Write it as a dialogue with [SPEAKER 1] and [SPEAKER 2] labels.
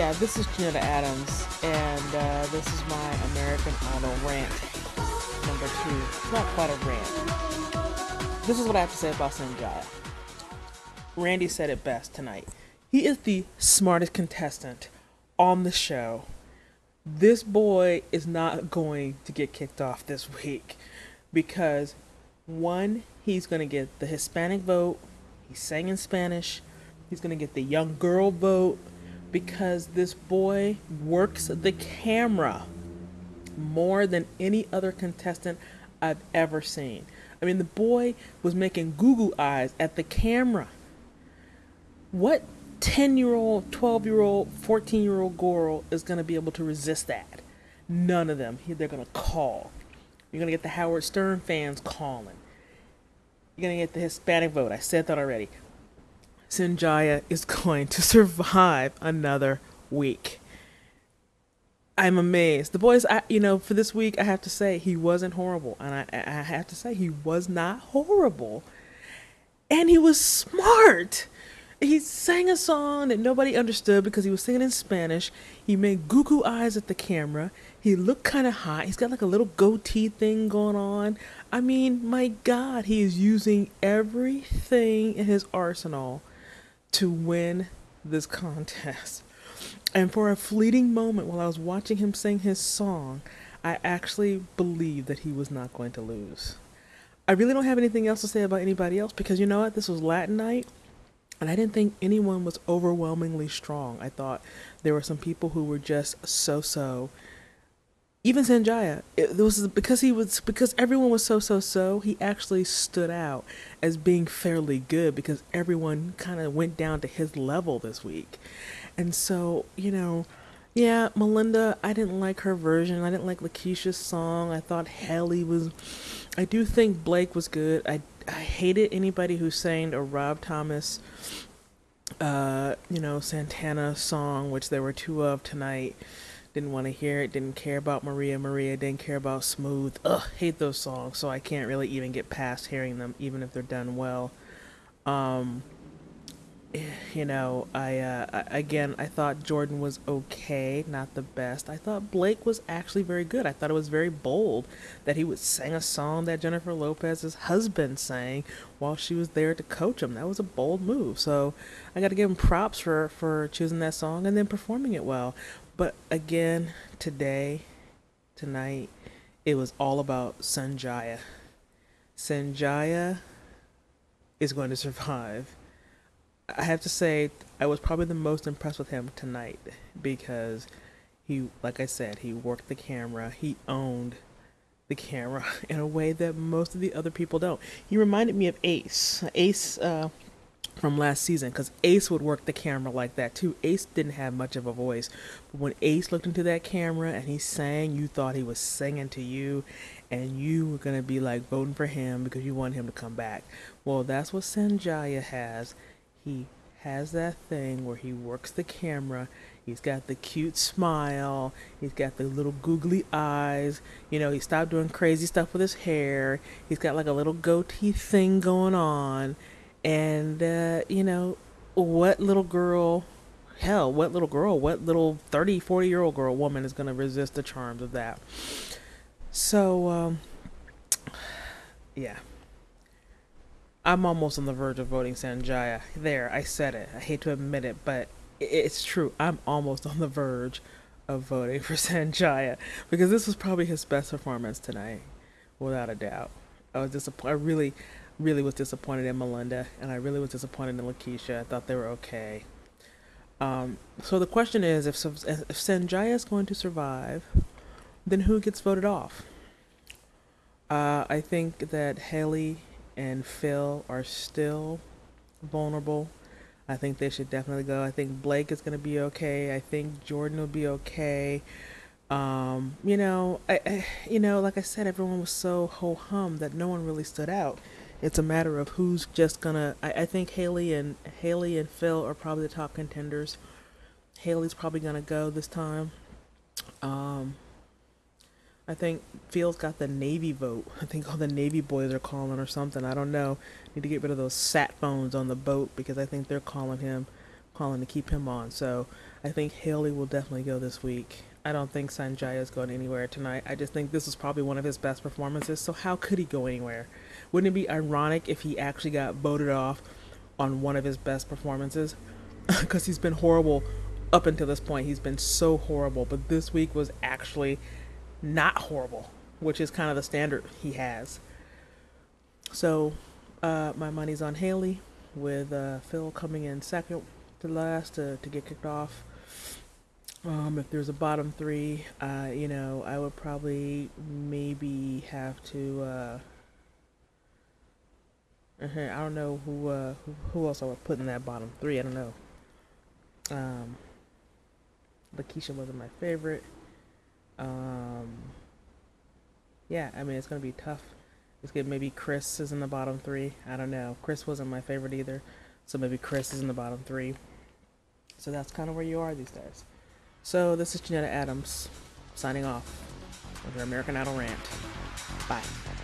[SPEAKER 1] Yeah, this is Janetta Adams, and this is my American Idol rant number two. It's not quite a rant. This is what I have to say about Sanjaya. Randy said it best tonight. He is the smartest contestant on the show. This boy is not going to get kicked off this week because, one, he's going to get the Hispanic vote. He sang in Spanish. He's going to get the young girl vote because this boy works the camera more than any other contestant I've ever seen. I mean, the boy was making goo goo eyes at the camera. What 10-year-old, 12-year-old, 14-year-old girl is going to be able to resist that? None of them. They're going to call. You're going to get the Howard Stern fans calling. You're going to get the Hispanic vote. I said that already. Sanjaya is going to survive another week. I'm amazed. The boys, for this week, I have to say, he wasn't horrible. And I have to say, he was not horrible. And he was smart. He sang a song that nobody understood because he was singing in Spanish. He made goo goo eyes at the camera. He looked kind of hot. He's got like a little goatee thing going on. I mean, my God, he is using everything in his arsenal to win this contest. And for a fleeting moment while I was watching him sing his song, I actually believed that he was not going to lose. I really don't have anything else to say about anybody else because you know what? This was Latin night. And I didn't think anyone was overwhelmingly strong. I thought there were some people who were just so. Even Sanjaya, because everyone was so. He actually stood out as being fairly good because everyone kind of went down to his level this week. And so, yeah, Melinda, I didn't like her version. I didn't like Lakeisha's song. I thought Haley was. I do think Blake was good. I hated anybody who sang a Rob Thomas, Santana song, which there were two of tonight. Didn't want to hear it. Didn't care about Maria. Didn't care about Smooth. Ugh, hate those songs. So I can't really even get past hearing them, even if they're done well. I thought Jordan was okay, not the best. I thought Blake was actually very good. I thought it was very bold that he would sing a song that Jennifer Lopez's husband sang while she was there to coach him. That was a bold move. So I got to give him props for choosing that song and then performing it well. But again, tonight, it was all about Sanjaya. Sanjaya is going to survive. I have to say, I was probably the most impressed with him tonight because he, like I said, he worked the camera. He owned the camera in a way that most of the other people don't. He reminded me of Ace. Ace from last season because Ace would work the camera like that too. Ace didn't have much of a voice. But when Ace looked into that camera and he sang, you thought he was singing to you and you were going to be like voting for him because you wanted him to come back. Well, that's what Sanjaya has. He has that thing where he works the camera. He's got the cute smile. He's got the little googly eyes. He stopped doing crazy stuff with his hair. He's got like a little goatee thing going on. And, what little 30, 40-year-old woman is going to resist the charms of that? So, yeah. I'm almost on the verge of voting Sanjaya. There, I said it. I hate to admit it, but it's true. I'm almost on the verge of voting for Sanjaya because this was probably his best performance tonight, without a doubt. I was disappointed. I really was disappointed in Melinda, and I really was disappointed in Lakeisha. I thought they were okay. So the question is, if Sanjaya is going to survive, then who gets voted off? I think that Haley and Phil are still vulnerable. I think they should definitely go. I think Blake is going to be okay. I think Jordan will be okay. Like I said, everyone was so ho-hum that no one really stood out. It's a matter of who's just gonna. I think Haley and Phil are probably the top contenders. Haley's probably gonna go this time. I think Phil's got the Navy vote. I think all the Navy boys are calling or something. I don't know. Need to get rid of those sat phones on the boat because I think they're calling to keep him on. So I think Haley will definitely go this week. I don't think Sanjaya is going anywhere tonight. I just think this is probably one of his best performances. So how could he go anywhere? Wouldn't it be ironic if he actually got voted off on one of his best performances? Because he's been horrible up until this point. He's been so horrible, but this week was actually not horrible, which is kind of the standard he has. So my money's on Haley, with Phil coming in second to last to get kicked off. If there's a bottom three, I would probably maybe have to. I don't know who else I would put in that bottom three. I don't know. Lakeisha wasn't my favorite. Yeah, I mean it's gonna be tough. It's good. Maybe Chris is in the bottom three. I don't know. Chris wasn't my favorite either, so maybe Chris is in the bottom three. So that's kind of where you are these days. So this is Janetta Adams signing off with your American Idol rant. Bye.